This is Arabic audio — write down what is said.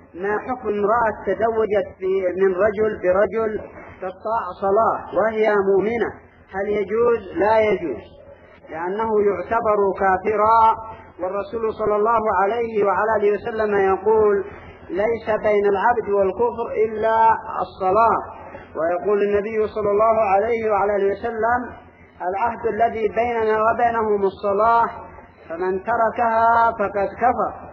ما حكم امرأة تزوجت من رجل برجل تقطع صلاة وهي مؤمنة، هل يجوز؟ لا يجوز، لأنه يعتبر كافرا، والرسول صلى الله عليه وعلى آله وسلم يقول ليس بين العبد والكفر إلا الصلاة. ويقول النبي صلى الله عليه وعلى آله وسلم العهد الذي بيننا وبينهم الصلاة، فمن تركها فقد كفر.